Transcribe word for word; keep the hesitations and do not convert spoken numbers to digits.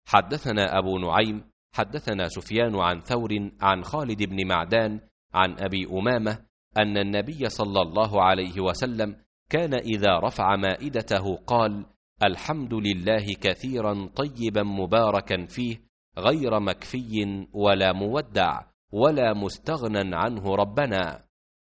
حدثنا أبو نعيم حدثنا سفيان عن ثور عن خالد بن معدان عن أبي أمامة أن النبي صلى الله عليه وسلم كان إذا رفع مائدته قال: الحمد لله كثيرا طيبا مباركا فيه، غير مكفي ولا مودع ولا مستغنى عنه ربنا.